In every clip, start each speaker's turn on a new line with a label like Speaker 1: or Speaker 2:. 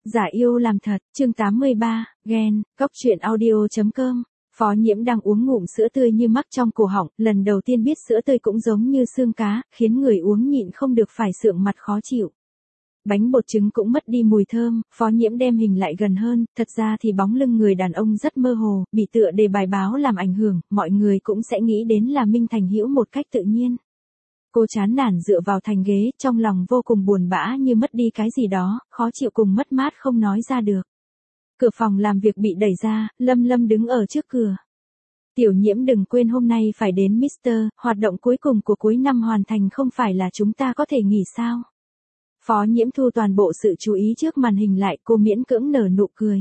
Speaker 1: Giả yêu làm thật, chương 83, ghen, góc truyện audio.com. Phó Nhiễm đang uống ngụm sữa tươi như mắc trong cổ họng, lần đầu tiên biết sữa tươi cũng giống như xương cá, khiến người uống nhịn không được phải sượng mặt khó chịu. Bánh bột trứng cũng mất đi mùi thơm, Phó Nhiễm đem hình lại gần hơn, thật ra thì bóng lưng người đàn ông rất mơ hồ, bị tựa đề bài báo làm ảnh hưởng, mọi người cũng sẽ nghĩ đến là Minh Thành Hữu một cách tự nhiên. Cô chán nản dựa vào thành ghế, trong lòng vô cùng buồn bã như mất đi cái gì đó, khó chịu cùng mất mát không nói ra được. Cửa phòng làm việc bị đẩy ra, Lâm Lâm đứng ở trước cửa. Tiểu Nhiễm đừng quên hôm nay phải đến Mr. Hoạt động cuối cùng của cuối năm hoàn thành không phải là chúng ta có thể nghỉ sao? Phó Nhiễm thu toàn bộ sự chú ý trước màn hình lại, cô miễn cưỡng nở nụ cười.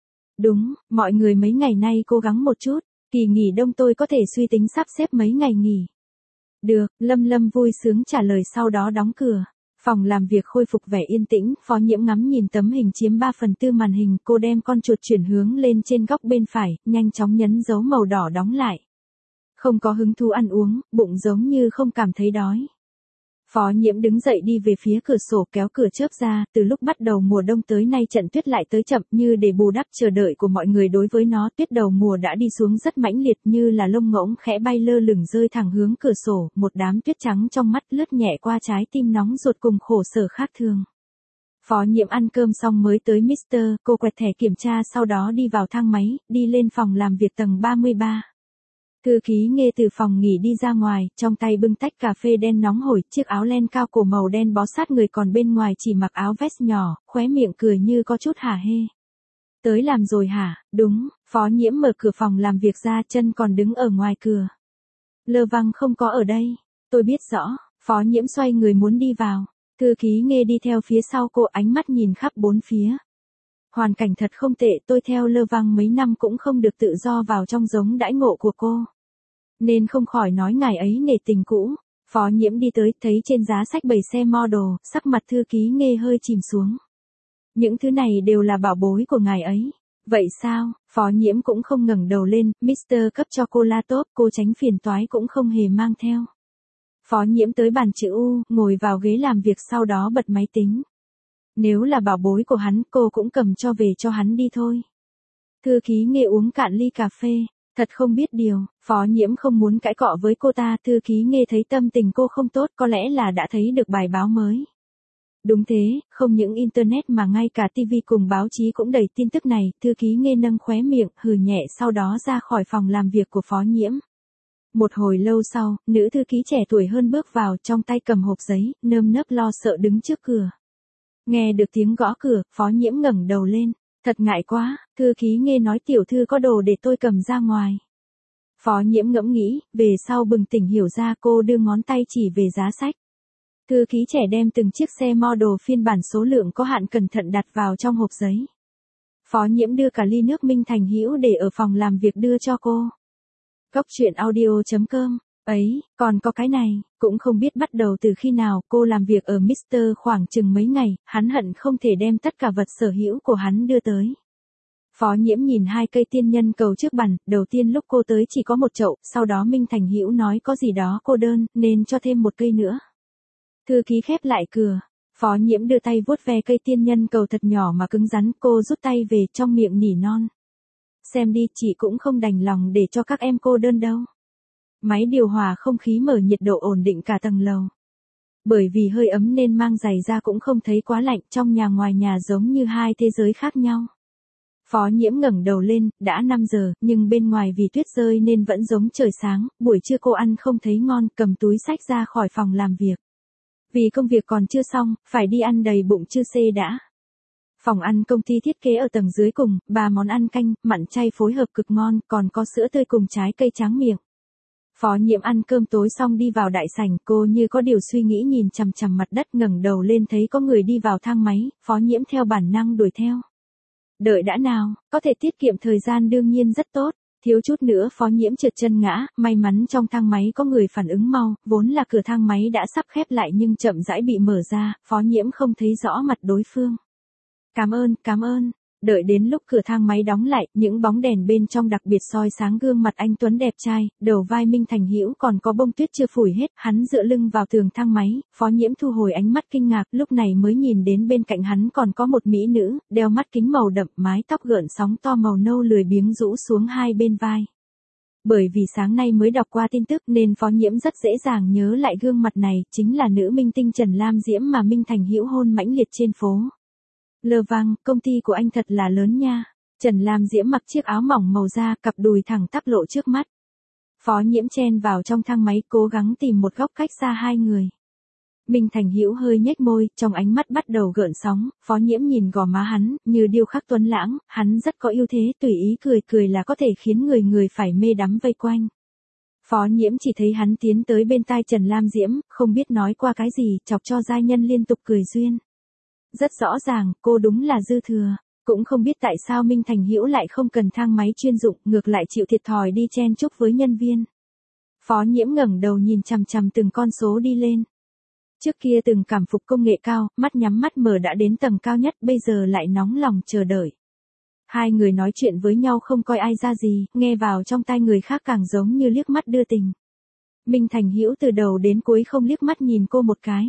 Speaker 1: Đúng, mọi người mấy ngày nay cố gắng một chút, kỳ nghỉ đông tôi có thể suy tính sắp xếp mấy ngày nghỉ. Được, Lâm Lâm vui sướng trả lời sau đó đóng cửa. Phòng làm việc khôi phục vẻ yên tĩnh, Phó Nhiễm ngắm nhìn tấm hình chiếm 3/4 màn hình, cô đem con chuột chuyển hướng lên trên góc bên phải, nhanh chóng nhấn dấu màu đỏ đóng lại. Không có hứng thú ăn uống, bụng giống như không cảm thấy đói. Phó Nhiễm đứng dậy đi về phía cửa sổ kéo cửa chớp ra, từ lúc bắt đầu mùa đông tới nay trận tuyết lại tới chậm như để bù đắp chờ đợi của mọi người đối với nó, tuyết đầu mùa đã đi xuống rất mãnh liệt như là lông ngỗng khẽ bay lơ lửng rơi thẳng hướng cửa sổ, một đám tuyết trắng trong mắt lướt nhẹ qua trái tim nóng ruột cùng khổ sở khác thường. Phó Nhiễm ăn cơm xong mới tới Mr. Cô quẹt thẻ kiểm tra sau đó đi vào thang máy, đi lên phòng làm việc tầng 33. Thư ký Nghê từ phòng nghỉ đi ra ngoài, trong tay bưng tách cà phê đen nóng hổi, chiếc áo len cao cổ màu đen bó sát người còn bên ngoài chỉ mặc áo vest nhỏ, khóe miệng cười như có chút hả hê. Tới làm rồi hả? Đúng, Phó Nhiễm mở cửa phòng làm việc ra, chân còn đứng ở ngoài cửa. Lơ Văng không có ở đây. Tôi biết rõ, Phó Nhiễm xoay người muốn đi vào. Thư ký Nghê đi theo phía sau cô, ánh mắt nhìn khắp bốn phía. Hoàn cảnh thật không tệ, tôi theo Lơ Văng mấy năm cũng không được tự do vào trong giống đãi ngộ của cô. Nên không khỏi nói ngài ấy nể tình cũ. Phó Nhiễm đi tới, thấy trên giá sách bày xe model, sắc mặt thư ký Nghê hơi chìm xuống. Những thứ này đều là bảo bối của ngài ấy. Vậy sao? Phó Nhiễm cũng không ngẩng đầu lên, Mr. cấp cho cô laptop, cô tránh phiền toái cũng không hề mang theo. Phó Nhiễm tới bàn chữ U, ngồi vào ghế làm việc sau đó bật máy tính. Nếu là bảo bối của hắn, cô cũng cầm cho về cho hắn đi thôi. Thư ký Nghê uống cạn ly cà phê, thật không biết điều, Phó Nhiễm không muốn cãi cọ với cô ta, thư ký Nghê thấy tâm tình cô không tốt, có lẽ là đã thấy được bài báo mới. Đúng thế, không những internet mà ngay cả TV cùng báo chí cũng đầy tin tức này, thư ký Nghê nâng khóe miệng, hừ nhẹ sau đó ra khỏi phòng làm việc của Phó Nhiễm. Một hồi lâu sau, nữ thư ký trẻ tuổi hơn bước vào, trong tay cầm hộp giấy, nơm nớp lo sợ đứng trước cửa. Nghe được tiếng gõ cửa, Phó Nhiễm ngẩng đầu lên. Thật ngại quá, thư ký Nghê nói tiểu thư có đồ để tôi cầm ra ngoài. Phó Nhiễm ngẫm nghĩ, về sau bừng tỉnh hiểu ra, cô đưa ngón tay chỉ về giá sách. Thư ký trẻ đem từng chiếc xe model phiên bản số lượng có hạn cẩn thận đặt vào trong hộp giấy. Phó Nhiễm đưa cả ly nước Minh Thành Hữu để ở phòng làm việc đưa cho cô. Góc truyện audio.com. Ấy, còn có cái này, cũng không biết bắt đầu từ khi nào, cô làm việc ở Mr. khoảng chừng mấy ngày, hắn hận không thể đem tất cả vật sở hữu của hắn đưa tới. Phó Nhiễm nhìn hai cây tiên nhân cầu trước bàn, đầu tiên lúc cô tới chỉ có một chậu, sau đó Minh Thành Hữu nói có gì đó cô đơn, nên cho thêm một cây nữa. Thư ký khép lại cửa, Phó Nhiễm đưa tay vuốt ve cây tiên nhân cầu thật nhỏ mà cứng rắn, cô rút tay về trong miệng nỉ non. Xem đi, chị cũng không đành lòng để cho các em cô đơn đâu. Máy điều hòa không khí mở nhiệt độ ổn định cả tầng lầu. Bởi vì hơi ấm nên mang giày ra cũng không thấy quá lạnh, trong nhà ngoài nhà giống như hai thế giới khác nhau. Phó Nhiễm ngẩng đầu lên, đã 5 giờ, nhưng bên ngoài vì tuyết rơi nên vẫn giống trời sáng, buổi trưa cô ăn không thấy ngon, cầm túi xách ra khỏi phòng làm việc. Vì công việc còn chưa xong, phải đi ăn đầy bụng chưa xê đã. Phòng ăn công ty thiết kế ở tầng dưới cùng, 3 món ăn canh, mặn chay phối hợp cực ngon, còn có sữa tươi cùng trái cây tráng miệng. Phó Nhiễm ăn cơm tối xong đi vào đại sảnh, cô như có điều suy nghĩ nhìn chằm chằm mặt đất, ngẩng đầu lên thấy có người đi vào thang máy, Phó Nhiễm theo bản năng đuổi theo. Đợi đã nào, có thể tiết kiệm thời gian đương nhiên rất tốt, thiếu chút nữa Phó Nhiễm trượt chân ngã, may mắn trong thang máy có người phản ứng mau, vốn là cửa thang máy đã sắp khép lại nhưng chậm rãi bị mở ra, Phó Nhiễm không thấy rõ mặt đối phương. Cảm ơn, Đợi đến lúc cửa thang máy đóng lại, những bóng đèn bên trong đặc biệt soi sáng gương mặt anh tuấn đẹp trai, đầu vai Minh Thành Hữu còn có bông tuyết chưa phủi hết, hắn dựa lưng vào tường thang máy, Phó Nhiễm thu hồi ánh mắt kinh ngạc, lúc này mới nhìn đến bên cạnh hắn còn có một mỹ nữ, đeo mắt kính màu đậm, mái tóc gợn sóng to màu nâu lười biếng rũ xuống hai bên vai. Bởi vì sáng nay mới đọc qua tin tức nên Phó Nhiễm rất dễ dàng nhớ lại gương mặt này, chính là nữ minh tinh Trần Lam Diễm mà Minh Thành Hữu hôn mãnh liệt trên phố. Lơ vang, công ty của anh thật là lớn nha. Trần Lam Diễm mặc chiếc áo mỏng màu da, cặp đùi thẳng tắp lộ trước mắt. Phó Nhiễm chen vào trong thang máy cố gắng tìm một góc cách xa hai người. Minh Thành Hữu hơi nhếch môi, trong ánh mắt bắt đầu gợn sóng, Phó Nhiễm nhìn gò má hắn, như điêu khắc tuấn lãng, hắn rất có ưu thế, tùy ý cười cười là có thể khiến người phải mê đắm vây quanh. Phó Nhiễm chỉ thấy hắn tiến tới bên tai Trần Lam Diễm, không biết nói qua cái gì, chọc cho giai nhân liên tục cười duyên. Rất rõ ràng, cô đúng là dư thừa. Cũng không biết tại sao Minh Thành Hữu lại không cần thang máy chuyên dụng, ngược lại chịu thiệt thòi đi chen chúc với nhân viên. Phó Nhiễm ngẩng đầu nhìn chằm chằm từng con số đi lên. Trước kia từng cảm phục công nghệ cao, mắt nhắm mắt mở đã đến tầng cao nhất, bây giờ lại nóng lòng chờ đợi. Hai người nói chuyện với nhau không coi ai ra gì, nghe vào trong tai người khác càng giống như liếc mắt đưa tình. Minh Thành Hữu từ đầu đến cuối không liếc mắt nhìn cô một cái.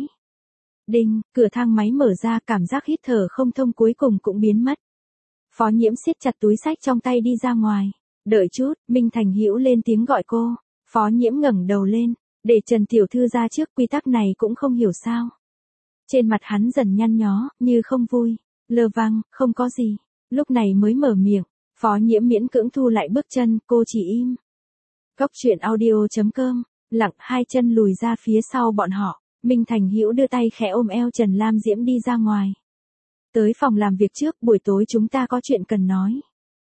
Speaker 1: Đinh, cửa thang máy mở ra, cảm giác hít thở không thông cuối cùng cũng biến mất. Phó Nhiễm siết chặt túi xách trong tay đi ra ngoài. Đợi chút, Minh Thành Hữu lên tiếng gọi cô. Phó Nhiễm ngẩng đầu lên, để Trần tiểu thư ra trước, quy tắc này cũng không hiểu sao. Trên mặt hắn dần nhăn nhó, như không vui. Lơ vang, không có gì. Lúc này mới mở miệng. Phó Nhiễm miễn cưỡng thu lại bước chân, cô chỉ im. Góc truyện audio.com, lặng hai chân lùi ra phía sau bọn họ. Minh Thành Hữu đưa tay khẽ ôm eo Trần Lam Diễm đi ra ngoài. Tới phòng làm việc trước, buổi tối chúng ta có chuyện cần nói.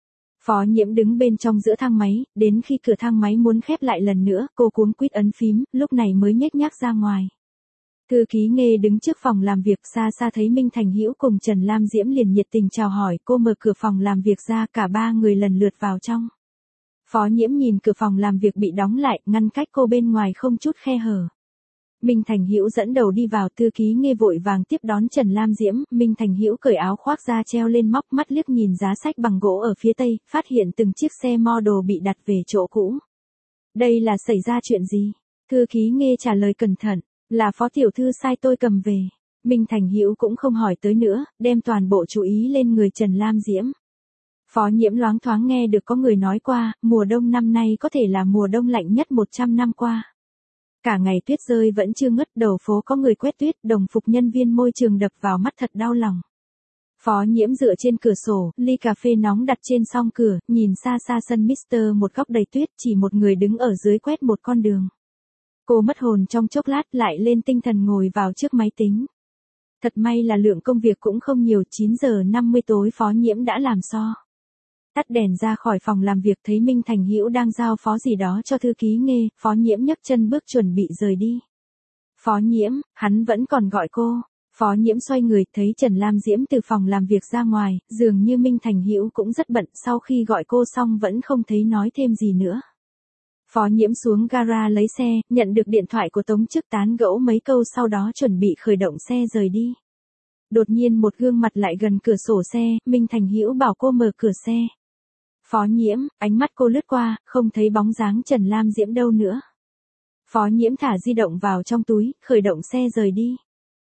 Speaker 1: Phó Nhiễm đứng bên trong giữa thang máy, đến khi cửa thang máy muốn khép lại lần nữa, cô cuống quýt ấn phím, lúc này mới nhếch nhác ra ngoài. Thư ký Nghê đứng trước phòng làm việc, xa xa thấy Minh Thành Hữu cùng Trần Lam Diễm liền nhiệt tình chào hỏi, cô mở cửa phòng làm việc ra, cả ba người lần lượt vào trong. Phó Nhiễm nhìn cửa phòng làm việc bị đóng lại, ngăn cách cô bên ngoài không chút khe hở. Minh Thành Hữu dẫn đầu đi vào, thư ký Nghê vội vàng tiếp đón Trần Lam Diễm, Minh Thành Hữu cởi áo khoác ra treo lên móc, mắt liếc nhìn giá sách bằng gỗ ở phía tây, phát hiện từng chiếc xe model bị đặt về chỗ cũ. Đây là xảy ra chuyện gì? Thư ký Nghê trả lời cẩn thận, là phó tiểu thư sai tôi cầm về. Minh Thành Hữu cũng không hỏi tới nữa, đem toàn bộ chú ý lên người Trần Lam Diễm. Phó Nhiễm loáng thoáng nghe được có người nói qua, mùa đông năm nay có thể là mùa đông lạnh nhất 100 năm qua. Cả ngày tuyết rơi vẫn chưa ngớt, đầu phố có người quét tuyết, đồng phục nhân viên môi trường đập vào mắt thật đau lòng. Phó Nhiễm dựa trên cửa sổ, ly cà phê nóng đặt trên song cửa, nhìn xa xa sân Mister một góc đầy tuyết, chỉ một người đứng ở dưới quét một con đường. Cô mất hồn trong chốc lát, lại lên tinh thần ngồi vào trước máy tính. Thật may là lượng công việc cũng không nhiều, 9 giờ 50 tối Phó Nhiễm đã làm so. Tắt đèn ra khỏi phòng làm việc, thấy Minh Thành Hữu đang giao phó gì đó cho thư ký Nghê, Phó Nhiễm nhấc chân bước chuẩn bị rời đi. Phó Nhiễm, hắn vẫn còn gọi cô. Phó Nhiễm xoay người, thấy Trần Lam Diễm từ phòng làm việc ra ngoài, dường như Minh Thành Hữu cũng rất bận, sau khi gọi cô xong vẫn không thấy nói thêm gì nữa. Phó Nhiễm xuống gara lấy xe, nhận được điện thoại của Tống Chức tán gẫu mấy câu, sau đó chuẩn bị khởi động xe rời đi. Đột nhiên một gương mặt lại gần cửa sổ xe, Minh Thành Hữu bảo cô mở cửa xe. Phó Nhiễm, ánh mắt cô lướt qua, không thấy bóng dáng Trần Lam Diễm đâu nữa. Phó Nhiễm thả di động vào trong túi, khởi động xe rời đi.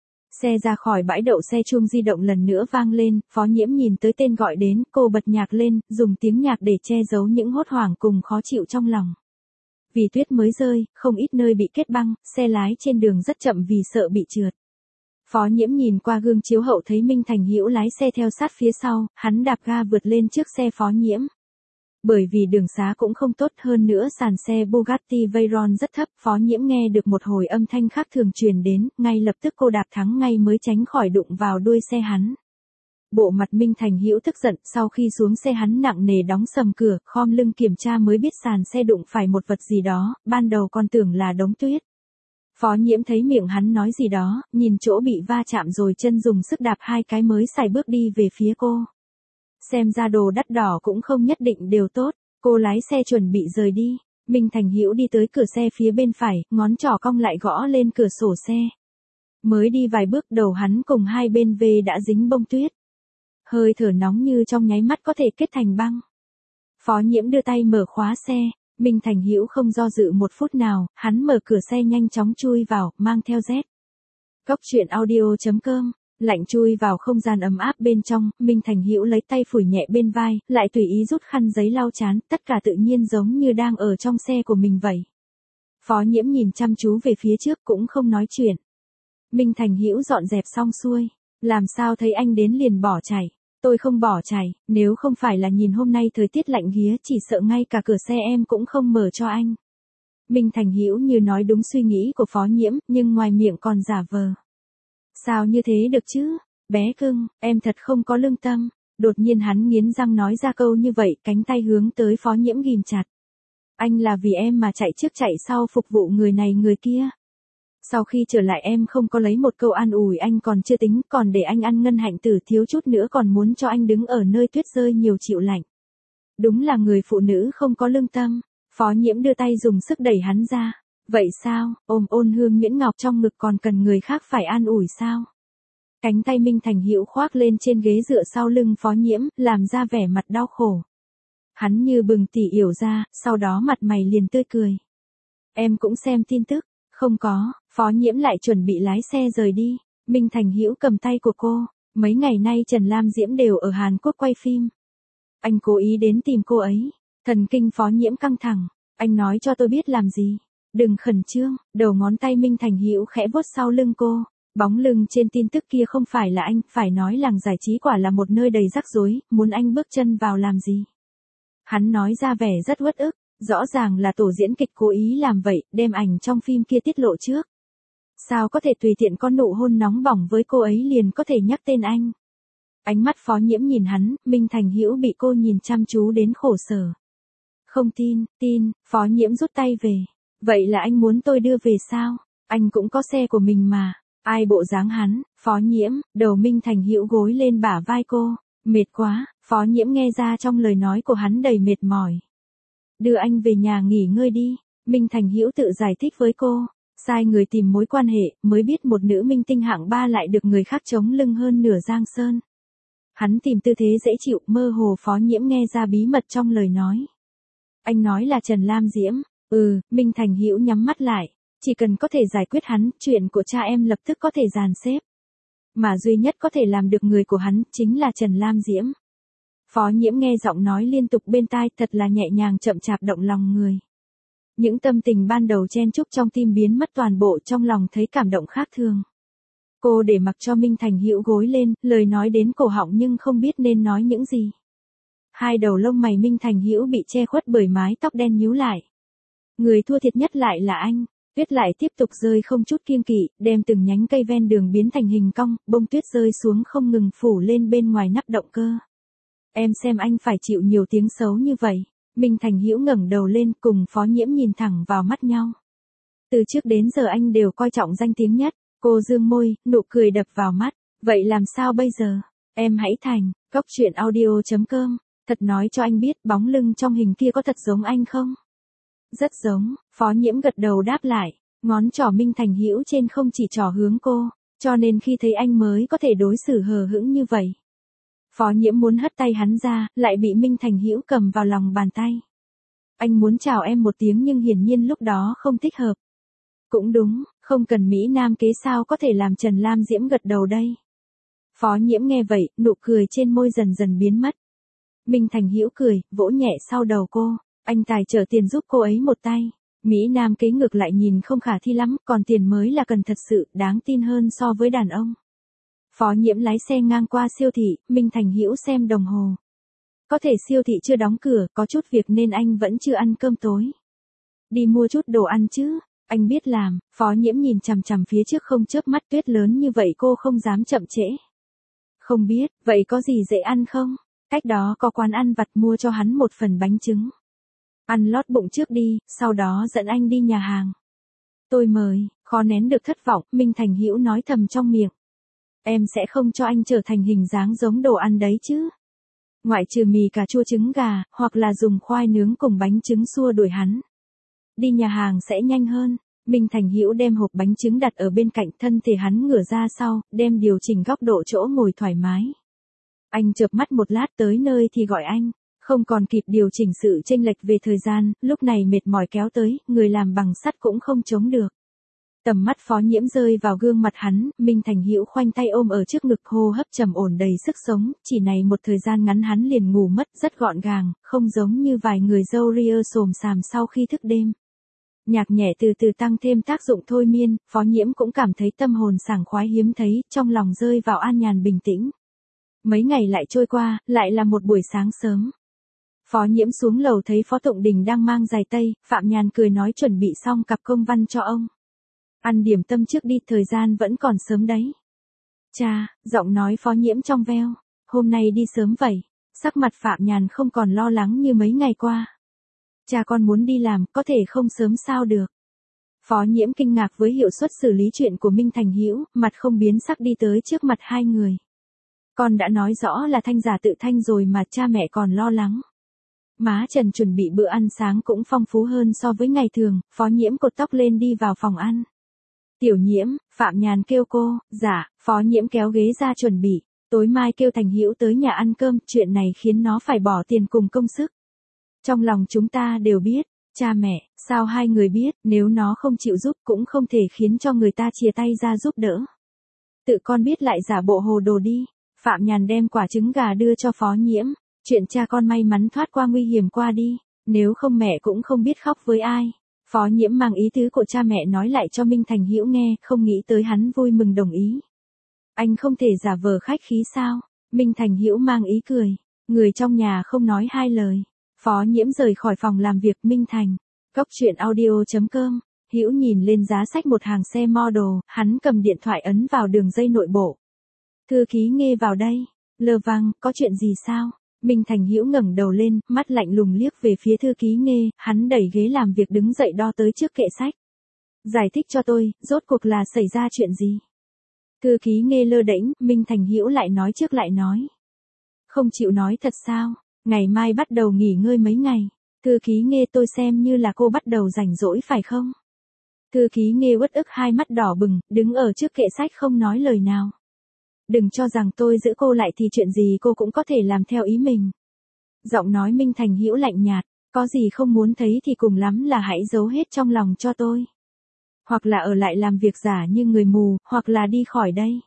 Speaker 1: Xe ra khỏi bãi đậu xe, chuông di động lần nữa vang lên, Phó Nhiễm nhìn tới tên gọi đến, cô bật nhạc lên, dùng tiếng nhạc để che giấu những hốt hoảng cùng khó chịu trong lòng. Vì tuyết mới rơi, không ít nơi bị kết băng, xe lái trên đường rất chậm vì sợ bị trượt. Phó Nhiễm nhìn qua gương chiếu hậu thấy Minh Thành Hữu lái xe theo sát phía sau, hắn đạp ga vượt lên trước xe Phó Nhiễm. Bởi vì đường xá cũng không tốt, hơn nữa sàn xe Bugatti Veyron rất thấp, Phó Nhiễm nghe được một hồi âm thanh khác thường truyền đến, ngay lập tức cô đạp thắng ngay mới tránh khỏi đụng vào đuôi xe hắn. Bộ mặt Minh Thành Hữu tức giận, sau khi xuống xe hắn nặng nề đóng sầm cửa, khom lưng kiểm tra mới biết sàn xe đụng phải một vật gì đó, ban đầu còn tưởng là đống tuyết. Phó Nhiễm thấy miệng hắn nói gì đó, nhìn chỗ bị va chạm rồi chân dùng sức đạp hai cái mới xài bước đi về phía cô. Xem ra đồ đắt đỏ cũng không nhất định đều tốt, cô lái xe chuẩn bị rời đi. Minh Thành Hữu đi tới cửa xe phía bên phải, ngón trỏ cong lại gõ lên cửa sổ xe. Mới đi vài bước đầu hắn cùng hai bên vê đã dính bông tuyết. hơi thở nóng như trong nháy mắt có thể kết thành băng. Phó Nhiễm đưa tay mở khóa xe, Minh Thành Hữu không do dự một phút nào, hắn mở cửa xe nhanh chóng chui vào, mang theo Z. Cốc truyện audio.com, lạnh chui vào không gian ấm áp bên trong, Minh Thành Hữu lấy tay phủi nhẹ bên vai, lại tùy ý rút khăn giấy lau trán, tất cả tự nhiên giống như đang ở trong xe của mình vậy. Phó Nhiễm nhìn chăm chú về phía trước cũng không nói chuyện. Minh Thành Hữu dọn dẹp xong xuôi, làm sao thấy anh đến liền bỏ chạy. Tôi không bỏ chạy, nếu không phải là nhìn hôm nay thời tiết lạnh ghía chỉ sợ ngay cả cửa xe em cũng không mở cho anh. Minh Thành Hữu như nói đúng suy nghĩ của Phó Nhiễm, nhưng ngoài miệng còn giả vờ. Sao như thế được chứ, bé cưng, em thật không có lương tâm. Đột nhiên hắn nghiến răng nói ra câu như vậy, cánh tay hướng tới Phó Nhiễm ghim chặt. Anh là vì em mà chạy trước chạy sau phục vụ người này người kia. Sau khi trở lại em không có lấy một câu an ủi anh còn chưa tính, còn để anh ăn ngân hạnh tử thiếu chút nữa còn muốn cho anh đứng ở nơi tuyết rơi nhiều chịu lạnh. Đúng là người phụ nữ không có lương tâm. Phó Nhiễm đưa tay dùng sức đẩy hắn ra. Vậy sao, ôm Ôn Hương Nhuyễn Ngọc trong ngực còn cần người khác phải an ủi sao? Cánh tay Minh Thành Hữu khoác lên trên ghế dựa sau lưng Phó Nhiễm, làm ra vẻ mặt đau khổ. Hắn như bừng tỉ yểu ra, sau đó mặt mày liền tươi cười. Em cũng xem tin tức. Không có, Phó Nhiễm lại chuẩn bị lái xe rời đi. Minh Thành Hữu cầm tay của cô. Mấy ngày nay Trần Lam Diễm đều ở Hàn Quốc quay phim. Anh cố ý đến tìm cô ấy. Thần kinh Phó Nhiễm căng thẳng. Anh nói cho tôi biết làm gì. Đừng khẩn trương. Đầu ngón tay Minh Thành Hữu khẽ vuốt sau lưng cô. Bóng lưng trên tin tức kia không phải là anh. Phải nói làng giải trí quả là một nơi đầy rắc rối. Muốn anh bước chân vào làm gì? Hắn nói ra vẻ rất uất ức. Rõ ràng là tổ diễn kịch cố ý làm vậy, đem ảnh trong phim kia tiết lộ trước. Sao có thể tùy tiện con nụ hôn nóng bỏng với cô ấy liền có thể nhắc tên anh? Ánh mắt Phó Nhiễm nhìn hắn, Minh Thành Hữu bị cô nhìn chăm chú đến khổ sở. Không tin, Phó Nhiễm rút tay về. Vậy là anh muốn tôi đưa về sao? Anh cũng có xe của mình mà. Ai bộ dáng hắn, Phó Nhiễm, đầu Minh Thành Hữu gối lên bả vai cô. Mệt quá, Phó Nhiễm nghe ra trong lời nói của hắn đầy mệt mỏi. Đưa anh về nhà nghỉ ngơi đi, Minh Thành Hữu tự giải thích với cô, sai người tìm mối quan hệ, mới biết một nữ minh tinh hạng 3 lại được người khác chống lưng hơn nửa Giang Sơn. Hắn tìm tư thế dễ chịu, mơ hồ Phó Nhiễm nghe ra bí mật trong lời nói. Anh nói là Trần Lam Diễm, Minh Thành Hữu nhắm mắt lại, chỉ cần có thể giải quyết hắn, chuyện của cha em lập tức có thể dàn xếp. Mà duy nhất có thể làm được người của hắn, chính là Trần Lam Diễm. Phó Nhiễm nghe giọng nói liên tục bên tai thật là nhẹ nhàng chậm chạp động lòng người. Những tâm tình ban đầu chen chúc trong tim biến mất toàn bộ trong lòng thấy cảm động khác thường. Cô để mặc cho Minh Thành Hữu gối lên, lời nói đến cổ họng nhưng không biết nên nói những gì. Hai đầu lông mày Minh Thành Hữu bị che khuất bởi mái tóc đen nhíu lại. Người thua thiệt nhất lại là anh. Tuyết lại tiếp tục rơi không chút kiêng kỵ, đem từng nhánh cây ven đường biến thành hình cong, bông tuyết rơi xuống không ngừng phủ lên bên ngoài nắp động cơ. Em xem anh phải chịu nhiều tiếng xấu như vậy. Minh Thành Hữu ngẩng đầu lên cùng Phó Nhiễm nhìn thẳng vào mắt nhau. Từ trước đến giờ anh đều coi trọng danh tiếng nhất. Cô dương môi, nụ cười đập vào mắt. Vậy làm sao bây giờ? Em hãy thành, cốc truyện audio.com. Thật nói cho anh biết bóng lưng trong hình kia có thật giống anh không? Rất giống, Phó Nhiễm gật đầu đáp lại. Ngón trỏ Minh Thành Hữu trên không chỉ trỏ hướng cô. Cho nên khi thấy anh mới có thể đối xử hờ hững như vậy. Phó Nhiễm muốn hất tay hắn ra, lại bị Minh Thành Hữu cầm vào lòng bàn tay. Anh muốn chào em một tiếng nhưng hiển nhiên lúc đó không thích hợp. Cũng đúng, không cần Mỹ Nam kế sao có thể làm Trần Lam Diễm gật đầu đây. Phó Nhiễm nghe vậy, nụ cười trên môi dần dần biến mất. Minh Thành Hữu cười, vỗ nhẹ sau đầu cô, anh tài trở tiền giúp cô ấy một tay. Mỹ Nam kế ngược lại nhìn không khả thi lắm, còn tiền mới là cần thật sự, đáng tin hơn so với đàn ông. Phó Nhiễm lái xe ngang qua siêu thị, Minh Thành Hữu xem đồng hồ. Có thể siêu thị chưa đóng cửa, có chút việc nên anh vẫn chưa ăn cơm tối. Đi mua chút đồ ăn chứ, anh biết làm. Phó Nhiễm nhìn chằm chằm phía trước không chớp mắt, tuyết lớn như vậy cô không dám chậm trễ. Không biết, vậy có gì dễ ăn không? Cách đó có quán ăn vặt, mua cho hắn một phần bánh trứng. Ăn lót bụng trước đi, sau đó dẫn anh đi nhà hàng. Tôi mời, khó nén được thất vọng, Minh Thành Hữu nói thầm trong miệng. Em sẽ không cho anh trở thành hình dáng giống đồ ăn đấy chứ. Ngoại trừ mì cà chua trứng gà, hoặc là dùng khoai nướng cùng bánh trứng xua đuổi hắn. Đi nhà hàng sẽ nhanh hơn. Minh Thành Hữu đem hộp bánh trứng đặt ở bên cạnh, thân thể hắn ngửa ra sau, đem điều chỉnh góc độ chỗ ngồi thoải mái. Anh chợp mắt một lát, tới nơi thì gọi anh. Không còn kịp điều chỉnh sự chênh lệch về thời gian, lúc này mệt mỏi kéo tới, người làm bằng sắt cũng không chống được. Tầm mắt Phó Nhiễm rơi vào gương mặt hắn, Minh Thành Hữu khoanh tay ôm ở trước ngực, hô hấp trầm ổn đầy sức sống, chỉ này một thời gian ngắn hắn liền ngủ mất, rất gọn gàng, không giống như vài người râu ria xồm xàm sau khi thức đêm. Nhạc nhẹ từ từ tăng thêm tác dụng thôi miên, Phó Nhiễm cũng cảm thấy tâm hồn sảng khoái hiếm thấy, trong lòng rơi vào an nhàn bình tĩnh. Mấy ngày lại trôi qua, lại là một buổi sáng sớm. Phó Nhiễm xuống lầu thấy Phó Tụng Đình đang mang giày tây, Phạm Nhàn cười nói chuẩn bị xong cặp công văn cho ông. Ăn điểm tâm trước đi, thời gian vẫn còn sớm đấy. Cha, giọng nói Phó Nhiễm trong veo, hôm nay đi sớm vậy. Sắc mặt Phạm Nhàn không còn lo lắng như mấy ngày qua. Cha con muốn đi làm, có thể không sớm sao được. Phó Nhiễm kinh ngạc với hiệu suất xử lý chuyện của Minh Thành Hữu, mặt không biến sắc đi tới trước mặt hai người. Con đã nói rõ là thanh giả tự thanh rồi mà cha mẹ còn lo lắng. Má Trần chuẩn bị bữa ăn sáng cũng phong phú hơn so với ngày thường, Phó Nhiễm cột tóc lên đi vào phòng ăn. Tiểu Nhiễm, Phạm Nhàn kêu cô. Dạ. Phó Nhiễm kéo ghế ra chuẩn bị, tối mai kêu Thành Hữu tới nhà ăn cơm, chuyện này khiến nó phải bỏ tiền cùng công sức. Trong lòng chúng ta đều biết, cha mẹ, sao hai người biết, nếu nó không chịu giúp cũng không thể khiến cho người ta chia tay ra giúp đỡ. Tự con biết lại giả bộ hồ đồ đi. Phạm Nhàn đem quả trứng gà đưa cho Phó Nhiễm, chuyện cha con may mắn thoát qua nguy hiểm qua đi, nếu không mẹ cũng không biết khóc với ai. Phó Nhiễm mang ý tứ của cha mẹ nói lại cho Minh Thành Hữu nghe, không nghĩ tới hắn vui mừng đồng ý. Anh không thể giả vờ khách khí sao? Minh Thành Hữu mang ý cười, người trong nhà không nói hai lời. Phó Nhiễm rời khỏi phòng làm việc. Minh Thành, Cốc truyện audio.com. Hữu nhìn lên giá sách một hàng xe model, hắn cầm điện thoại ấn vào đường dây nội bộ. Thư ký Nghê vào đây. Lơ vang, có chuyện gì sao? Minh Thành Hữu ngẩng đầu lên, mắt lạnh lùng liếc về phía thư ký Nghê, hắn đẩy ghế làm việc đứng dậy đo tới trước kệ sách. Giải thích cho tôi, rốt cuộc là xảy ra chuyện gì? Thư ký Nghê lơ đễnh, Minh Thành Hữu lại nói trước lại nói. Không chịu nói thật sao? Ngày mai bắt đầu nghỉ ngơi mấy ngày. Thư ký Nghê, tôi xem như là cô bắt đầu rảnh rỗi phải không? Thư ký Nghê uất ức, hai mắt đỏ bừng, đứng ở trước kệ sách không nói lời nào. Đừng cho rằng tôi giữ cô lại thì chuyện gì cô cũng có thể làm theo ý mình. Giọng nói Minh Thành Hữu lạnh nhạt, có gì không muốn thấy thì cùng lắm là hãy giấu hết trong lòng cho tôi. Hoặc là ở lại làm việc giả như người mù, hoặc là đi khỏi đây.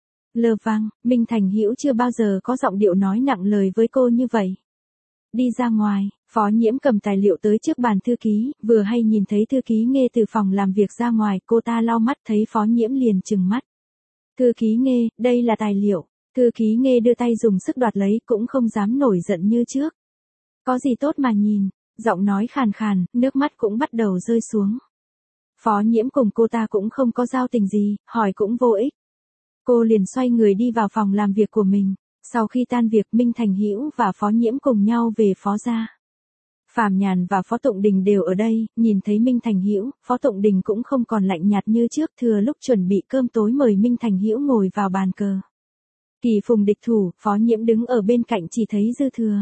Speaker 1: Lơ vang, Minh Thành Hữu chưa bao giờ có giọng điệu nói nặng lời với cô như vậy. Đi ra ngoài, Phó Nhiễm cầm tài liệu tới trước bàn thư ký, vừa hay nhìn thấy thư ký Nghê từ phòng làm việc ra ngoài, cô ta lau mắt thấy Phó Nhiễm liền trừng mắt. Thư ký Nghê, đây là tài liệu. Thư ký Nghê đưa tay dùng sức đoạt lấy, cũng không dám nổi giận như trước. Có gì tốt mà nhìn, giọng nói khàn khàn, nước mắt cũng bắt đầu rơi xuống. Phó Nhiễm cùng cô ta cũng không có giao tình gì, hỏi cũng vô ích. Cô liền xoay người đi vào phòng làm việc của mình. Sau khi tan việc, Minh Thành Hữu và Phó Nhiễm cùng nhau về Phó gia. Phạm Nhàn và Phó Tụng Đình đều ở đây, nhìn thấy Minh Thành Hữu, Phó Tụng Đình cũng không còn lạnh nhạt như trước, thừa lúc chuẩn bị cơm tối mời Minh Thành Hữu ngồi vào bàn cờ. Kỳ phùng địch thủ, Phó Nhiễm đứng ở bên cạnh chỉ thấy dư thừa.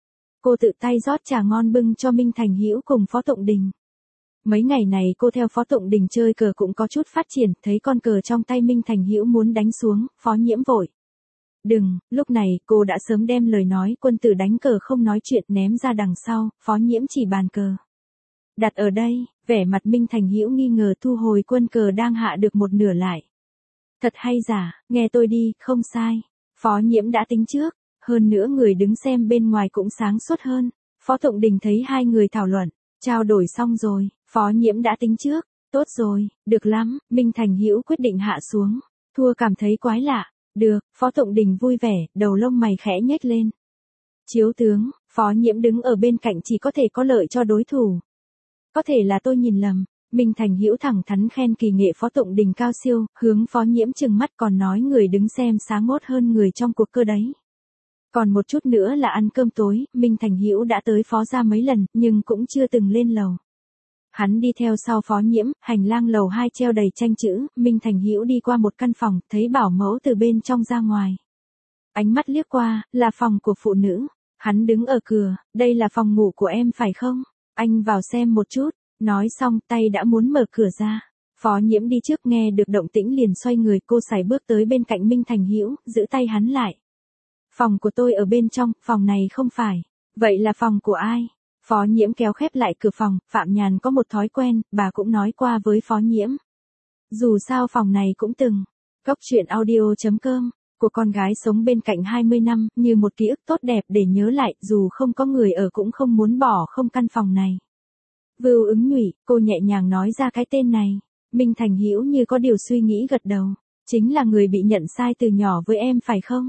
Speaker 1: Cô tự tay rót trà ngon bưng cho Minh Thành Hữu cùng Phó Tụng Đình. Mấy ngày này cô theo Phó Tụng Đình chơi cờ cũng có chút phát triển, thấy con cờ trong tay Minh Thành Hữu muốn đánh xuống, Phó Nhiễm vội. Đừng, lúc này cô đã sớm đem lời nói quân tử đánh cờ không nói chuyện ném ra đằng sau, Phó Nhiễm chỉ bàn cờ. Đặt ở đây, vẻ mặt Minh Thành Hữu nghi ngờ thu hồi quân cờ đang hạ được một nửa lại. Thật hay giả, nghe tôi đi, không sai. Phó Nhiễm đã tính trước, hơn nữa người đứng xem bên ngoài cũng sáng suốt hơn. Phó Tụng Đình thấy hai người thảo luận, trao đổi xong rồi, Phó Nhiễm đã tính trước, tốt rồi, được lắm, Minh Thành Hữu quyết định hạ xuống, thua cảm thấy quái lạ. Được, Phó Tụng Đình vui vẻ, đầu lông mày khẽ nhếch lên. Chiếu tướng, Phó Nhiễm đứng ở bên cạnh chỉ có thể có lợi cho đối thủ. Có thể là tôi nhìn lầm. Minh Thành Hữu thẳng thắn khen kỳ nghệ Phó Tụng Đình cao siêu, hướng Phó Nhiễm trừng mắt còn nói người đứng xem sáng ngốt hơn người trong cuộc cơ đấy. Còn một chút nữa là ăn cơm tối, Minh Thành Hữu đã tới Phó gia mấy lần, nhưng cũng chưa từng lên lầu. Hắn đi theo sau Phó Nhiễm, hành lang lầu 2 treo đầy tranh chữ, Minh Thành Hữu đi qua một căn phòng, thấy bảo mẫu từ bên trong ra ngoài. Ánh mắt liếc qua, là phòng của phụ nữ. Hắn đứng ở cửa, đây là phòng ngủ của em phải không? Anh vào xem một chút. Nói xong, tay đã muốn mở cửa ra. Phó Nhiễm đi trước nghe được động tĩnh liền xoay người, cô sải bước tới bên cạnh Minh Thành Hữu, giữ tay hắn lại. Phòng của tôi ở bên trong, phòng này không phải. Vậy là phòng của ai? Phó Nhiễm kéo khép lại cửa phòng, Phạm Nhàn có một thói quen, bà cũng nói qua với Phó Nhiễm. Dù sao phòng này cũng từng. Góc chuyện audio.com, của con gái sống bên cạnh 20 năm, như một ký ức tốt đẹp để nhớ lại, dù không có người ở cũng không muốn bỏ không căn phòng này. Vưu Ứng Nhụy, cô nhẹ nhàng nói ra cái tên này. Minh Thành Hữu như có điều suy nghĩ gật đầu. Chính là người bị nhận sai từ nhỏ với em phải không?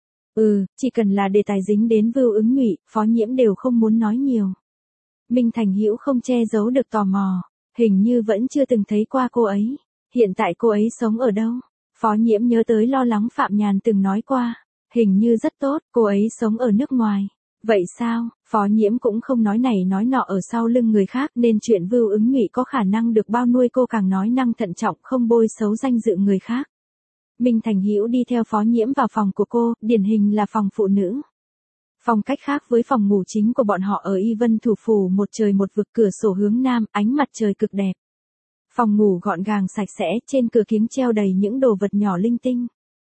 Speaker 1: Chỉ cần là đề tài dính đến Vưu Ứng Nhụy, Phó Nhiễm đều không muốn nói nhiều. Minh Thành Hữu không che giấu được tò mò, hình như vẫn chưa từng thấy qua cô ấy. Hiện tại cô ấy sống ở đâu? Phó Nhiễm nhớ tới lo lắng Phạm Nhàn từng nói qua, hình như rất tốt, cô ấy sống ở nước ngoài. Vậy sao? Phó Nhiễm cũng không nói này nói nọ ở sau lưng người khác, nên chuyện Vưu Ứng Nhụy có khả năng được bao nuôi cô càng nói năng thận trọng, không bôi xấu danh dự người khác. Minh Thành Hữu đi theo Phó Nhiễm vào phòng của cô, điển hình là phòng phụ nữ. Phong cách khác với phòng ngủ chính của bọn họ ở Y Vân Thủ Phủ, một trời một vực, cửa sổ hướng nam, ánh mặt trời cực đẹp. Phòng ngủ gọn gàng sạch sẽ, trên cửa kiếng treo đầy những đồ vật nhỏ linh tinh.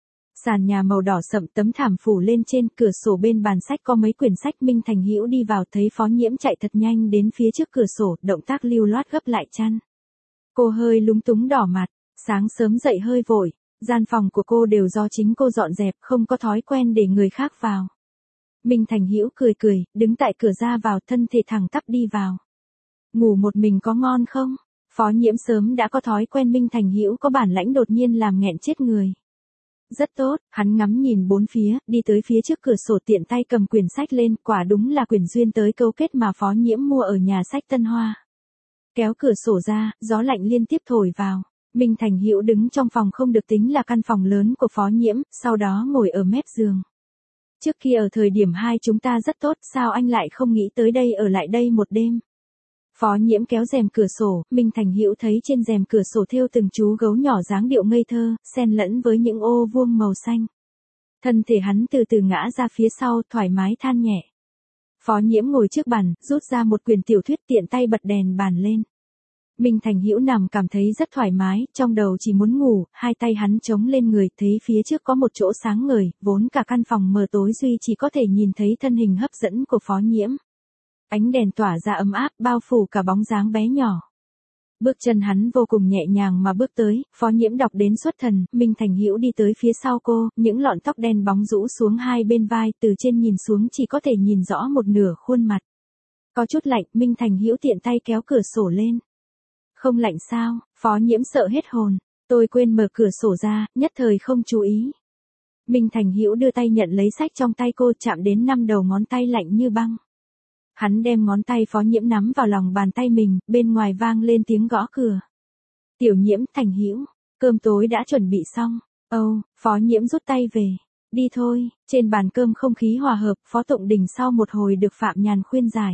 Speaker 1: Sàn nhà màu đỏ sậm, tấm thảm phủ lên trên, cửa sổ bên bàn sách có mấy quyển sách. Minh Thành Hữu đi vào thấy Phó Nhiễm chạy thật nhanh đến phía trước cửa sổ, động tác lưu loát gấp lại chăn. Cô hơi lúng túng đỏ mặt, sáng sớm dậy hơi vội, gian phòng của cô đều do chính cô dọn dẹp, không có thói quen để người khác vào. Minh Thành Hữu cười cười, đứng tại cửa ra vào, thân thể thẳng tắp đi vào. Ngủ một mình có ngon không? Phó Nhiễm sớm đã có thói quen Minh Thành Hữu có bản lãnh đột nhiên làm nghẹn chết người. Rất tốt, hắn ngắm nhìn bốn phía, đi tới phía trước cửa sổ tiện tay cầm quyển sách lên, quả đúng là quyển duyên tới câu kết mà Phó Nhiễm mua ở nhà sách Tân Hoa. Kéo cửa sổ ra, gió lạnh liên tiếp thổi vào. Minh Thành Hữu đứng trong phòng không được tính là căn phòng lớn của Phó Nhiễm, sau đó ngồi ở mép giường. Trước kia ở thời điểm hai chúng ta rất tốt, sao anh lại không nghĩ tới đây ở lại đây một đêm? Phó Nhiễm kéo rèm cửa sổ, Minh Thành Hữu thấy trên rèm cửa sổ thêu từng chú gấu nhỏ dáng điệu ngây thơ, xen lẫn với những ô vuông màu xanh. Thân thể hắn từ từ ngã ra phía sau, thoải mái than nhẹ. Phó Nhiễm ngồi trước bàn, rút ra một quyển tiểu thuyết, tiện tay bật đèn bàn lên. Minh Thành Hữu nằm cảm thấy rất thoải mái, trong đầu chỉ muốn ngủ, hai tay hắn chống lên người, thấy phía trước có một chỗ sáng ngời, vốn cả căn phòng mờ tối duy chỉ có thể nhìn thấy thân hình hấp dẫn của Phó Nhiễm. Ánh đèn tỏa ra ấm áp, bao phủ cả bóng dáng bé nhỏ. Bước chân hắn vô cùng nhẹ nhàng mà bước tới, Phó Nhiễm đọc đến xuất thần, Minh Thành Hữu đi tới phía sau cô, những lọn tóc đen bóng rũ xuống hai bên vai, từ trên nhìn xuống chỉ có thể nhìn rõ một nửa khuôn mặt. Có chút lạnh, Minh Thành Hữu tiện tay kéo cửa sổ lên. Không lạnh sao? Phó Nhiễm sợ hết hồn. Tôi quên mở cửa sổ ra, nhất thời không chú ý. Minh Thành Hữu đưa tay nhận lấy sách trong tay cô, chạm đến 5 đầu ngón tay lạnh như băng. Hắn đem ngón tay Phó Nhiễm nắm vào lòng bàn tay mình, bên ngoài vang lên tiếng gõ cửa. Tiểu Nhiễm, Thành Hữu, cơm tối đã chuẩn bị xong. Phó Nhiễm rút tay về. Đi thôi. Trên bàn cơm không khí hòa hợp, Phó Tụng Đình sau một hồi được Phạm Nhàn khuyên giải.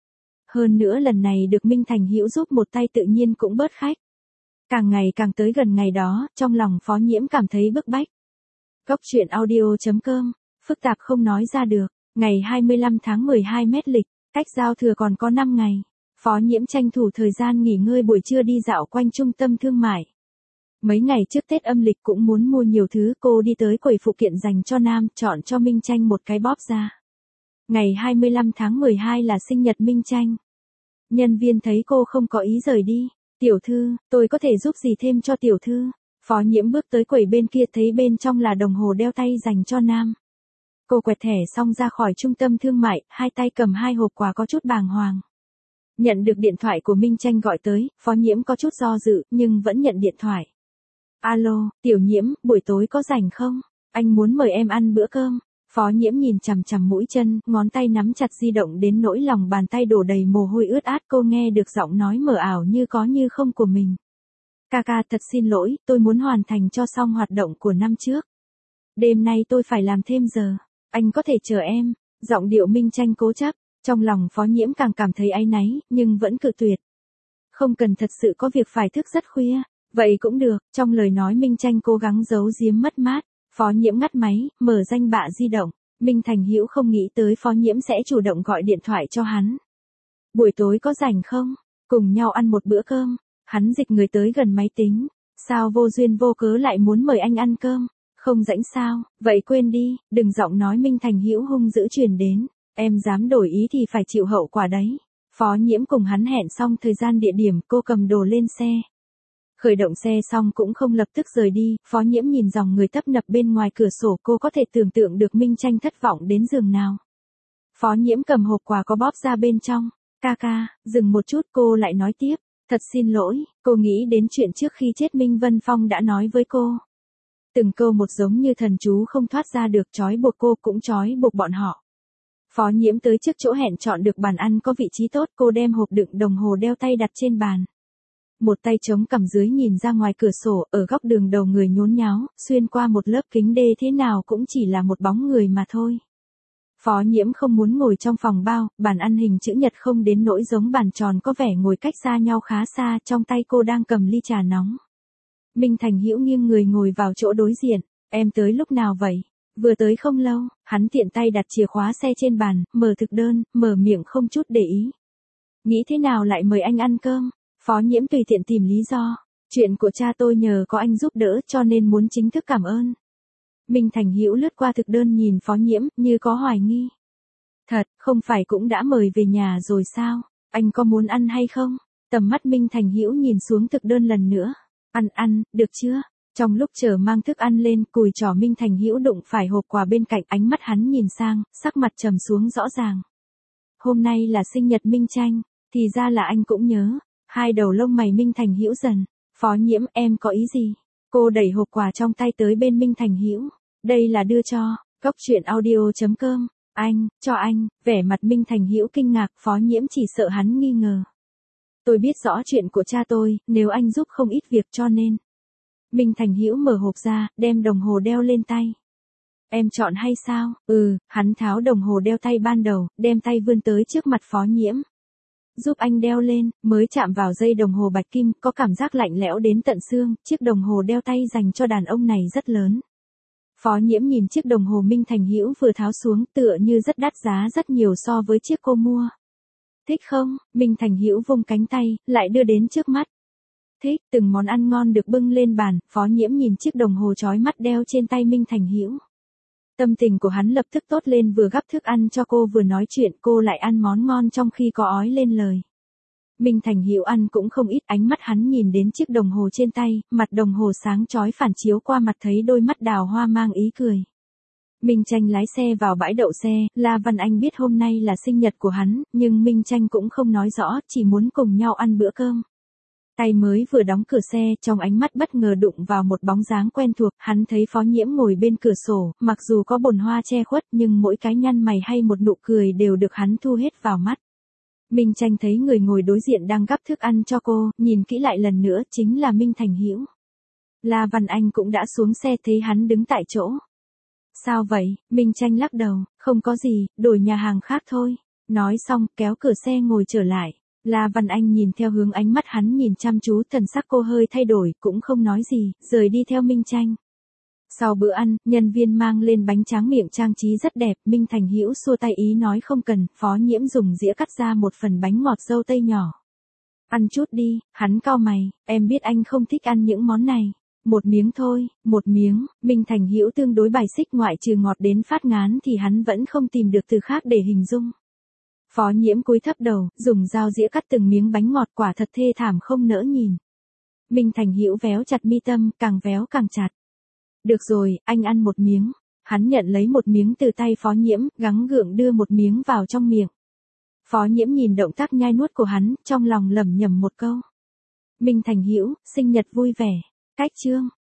Speaker 1: Hơn nữa lần này được Minh Thành Hữu giúp một tay tự nhiên cũng bớt khách. Càng ngày càng tới gần ngày đó, trong lòng Phó Nhiễm cảm thấy bức bách. Góc chuyện audio.com, phức tạp không nói ra được. Ngày 25 tháng 12 mét lịch, cách giao thừa còn có 5 ngày. Phó Nhiễm tranh thủ thời gian nghỉ ngơi buổi trưa đi dạo quanh trung tâm thương mại. Mấy ngày trước Tết âm lịch cũng muốn mua nhiều thứ, cô đi tới quầy phụ kiện dành cho nam, chọn cho Minh Tranh một cái bóp da. Ngày 25 tháng 12 là sinh nhật Minh Tranh. Nhân viên thấy cô không có ý rời đi. Tiểu thư, tôi có thể giúp gì thêm cho tiểu thư? Phó Nhiễm bước tới quầy bên kia thấy bên trong là đồng hồ đeo tay dành cho nam. Cô quẹt thẻ xong ra khỏi trung tâm thương mại, hai tay cầm hai hộp quà có chút bàng hoàng. Nhận được điện thoại của Minh Tranh gọi tới, Phó Nhiễm có chút do dự, nhưng vẫn nhận điện thoại. Alo, Tiểu Nhiễm, buổi tối có rảnh không? Anh muốn mời em ăn bữa cơm. Phó Nhiễm nhìn chằm chằm mũi chân, ngón tay nắm chặt di động đến nỗi lòng bàn tay đổ đầy mồ hôi ướt át. Cô nghe được giọng nói mờ ảo như có như không của mình. Ca, thật xin lỗi, tôi muốn hoàn thành cho xong hoạt động của năm trước. Đêm nay tôi phải làm thêm giờ. Anh có thể chờ em. Giọng điệu Minh Tranh cố chấp. Trong lòng Phó Nhiễm càng cảm thấy áy náy, nhưng vẫn cự tuyệt. Không cần, thật sự có việc phải thức rất khuya. Vậy cũng được. Trong lời nói Minh Tranh cố gắng giấu giếm mất mát. Phó Nhiễm ngắt máy, mở danh bạ di động. Minh Thành Hữu không nghĩ tới Phó Nhiễm sẽ chủ động gọi điện thoại cho hắn. Buổi tối có rảnh không? Cùng nhau ăn một bữa cơm. Hắn dịch người tới gần máy tính. Sao vô duyên vô cớ lại muốn mời anh ăn cơm? Không rảnh sao, vậy quên đi, đừng giọng nói Minh Thành Hữu hung dữ truyền đến. Em dám đổi ý thì phải chịu hậu quả đấy. Phó Nhiễm cùng hắn hẹn xong thời gian địa điểm, cô cầm đồ lên xe. Khởi động xe xong cũng không lập tức rời đi, Phó Nhiễm nhìn dòng người tấp nập bên ngoài cửa sổ, cô có thể tưởng tượng được Minh Tranh thất vọng đến giường nào. Phó Nhiễm cầm hộp quà có bóp ra bên trong. Ca, dừng một chút, cô lại nói tiếp. Thật xin lỗi, cô nghĩ đến chuyện trước khi chết Minh Vân Phong đã nói với cô. Từng câu một giống như thần chú không thoát ra được, trói buộc cô cũng trói buộc bọn họ. Phó Nhiễm tới trước chỗ hẹn chọn được bàn ăn có vị trí tốt, cô đem hộp đựng đồng hồ đeo tay đặt trên bàn. Một tay chống cằm dưới nhìn ra ngoài cửa sổ, ở góc đường đầu người nhốn nháo, xuyên qua một lớp kính đê thế nào cũng chỉ là một bóng người mà thôi. Phó Nhiễm không muốn ngồi trong phòng bao, bàn ăn hình chữ nhật không đến nỗi giống bàn tròn có vẻ ngồi cách xa nhau khá xa, trong tay cô đang cầm ly trà nóng. Minh Thành Hữu nghiêng người ngồi vào chỗ đối diện, em tới lúc nào vậy? Vừa tới không lâu, hắn tiện tay đặt chìa khóa xe trên bàn, mở thực đơn, mở miệng không chút để ý. Nghĩ thế nào lại mời anh ăn cơm? Phó Nhiễm tùy tiện tìm lý do. Chuyện của cha tôi nhờ có anh giúp đỡ cho nên muốn chính thức cảm ơn. Minh Thành Hữu lướt qua thực đơn nhìn Phó Nhiễm như có hoài nghi. Thật, không phải cũng đã mời về nhà rồi sao? Anh có muốn ăn hay không? Tầm mắt Minh Thành Hữu nhìn xuống thực đơn lần nữa. Ăn, được chưa? Trong lúc chờ mang thức ăn lên, cùi trỏ Minh Thành Hữu đụng phải hộp quà bên cạnh, ánh mắt hắn nhìn sang, sắc mặt trầm xuống rõ ràng. Hôm nay là sinh nhật Minh Tranh, thì ra là anh cũng nhớ. Hai đầu lông mày Minh Thành Hữu dần. Phó Nhiễm, em có ý gì? Cô đẩy hộp quà trong tay tới bên Minh Thành Hữu. Đây là đưa cho, coctruyện.audio.com. Anh, cho anh. Vẻ mặt Minh Thành Hữu kinh ngạc, Phó Nhiễm chỉ sợ hắn nghi ngờ. Tôi biết rõ chuyện của cha tôi, nếu anh giúp không ít việc cho nên. Minh Thành Hữu mở hộp ra, đem đồng hồ đeo lên tay. Em chọn hay sao? Hắn tháo đồng hồ đeo tay ban đầu, đem tay vươn tới trước mặt Phó Nhiễm. Giúp anh đeo lên, mới chạm vào dây đồng hồ bạch kim, có cảm giác lạnh lẽo đến tận xương, chiếc đồng hồ đeo tay dành cho đàn ông này rất lớn. Phó Nhiễm nhìn chiếc đồng hồ Minh Thành Hữu vừa tháo xuống, tựa như rất đắt giá rất nhiều so với chiếc cô mua. Thích không? Minh Thành Hữu vung cánh tay, lại đưa đến trước mắt. Thích, từng món ăn ngon được bưng lên bàn, Phó Nhiễm nhìn chiếc đồng hồ chói mắt đeo trên tay Minh Thành Hữu. Tâm tình của hắn lập tức tốt lên, vừa gắp thức ăn cho cô vừa nói chuyện, cô lại ăn món ngon trong khi có ói lên lời. Minh Thành Hữu ăn cũng không ít, ánh mắt hắn nhìn đến chiếc đồng hồ trên tay, mặt đồng hồ sáng chói phản chiếu qua mặt thấy đôi mắt đào hoa mang ý cười. Minh Tranh lái xe vào bãi đậu xe, La Văn Anh biết hôm nay là sinh nhật của hắn, nhưng Minh Tranh cũng không nói rõ, chỉ muốn cùng nhau ăn bữa cơm. Tay mới vừa đóng cửa xe, trong ánh mắt bất ngờ đụng vào một bóng dáng quen thuộc, hắn thấy Phó Nhiễm ngồi bên cửa sổ, mặc dù có bồn hoa che khuất nhưng mỗi cái nhăn mày hay một nụ cười đều được hắn thu hết vào mắt. Minh Tranh thấy người ngồi đối diện đang gắp thức ăn cho cô, nhìn kỹ lại lần nữa chính là Minh Thành Hữu. La Văn Anh cũng đã xuống xe thấy hắn đứng tại chỗ. Sao vậy? Minh Tranh lắc đầu, không có gì, đổi nhà hàng khác thôi. Nói xong, kéo cửa xe ngồi trở lại. La Văn Anh nhìn theo hướng ánh mắt hắn nhìn chăm chú, thần sắc cô hơi thay đổi, cũng không nói gì, rời đi theo Minh Tranh. Sau bữa ăn, nhân viên mang lên bánh tráng miệng trang trí rất đẹp, Minh Thành Hữu xua tay ý nói không cần, Phó Nhiễm dùng dĩa cắt ra một phần bánh ngọt dâu tây nhỏ. Ăn chút đi, hắn cau mày, em biết anh không thích ăn những món này. Một miếng thôi, một miếng, Minh Thành Hữu tương đối bài xích, ngoại trừ ngọt đến phát ngán thì hắn vẫn không tìm được từ khác để hình dung. Phó Nhiễm cúi thấp đầu, dùng dao dĩa cắt từng miếng bánh ngọt, quả thật thê thảm không nỡ nhìn. Minh Thành Hữu véo chặt mi tâm, càng véo càng chặt. Được rồi, anh ăn một miếng. Hắn nhận lấy một miếng từ tay Phó Nhiễm, gắng gượng đưa một miếng vào trong miệng. Phó Nhiễm nhìn động tác nhai nuốt của hắn, trong lòng lẩm nhẩm một câu. Minh Thành Hữu, sinh nhật vui vẻ. Cách chương.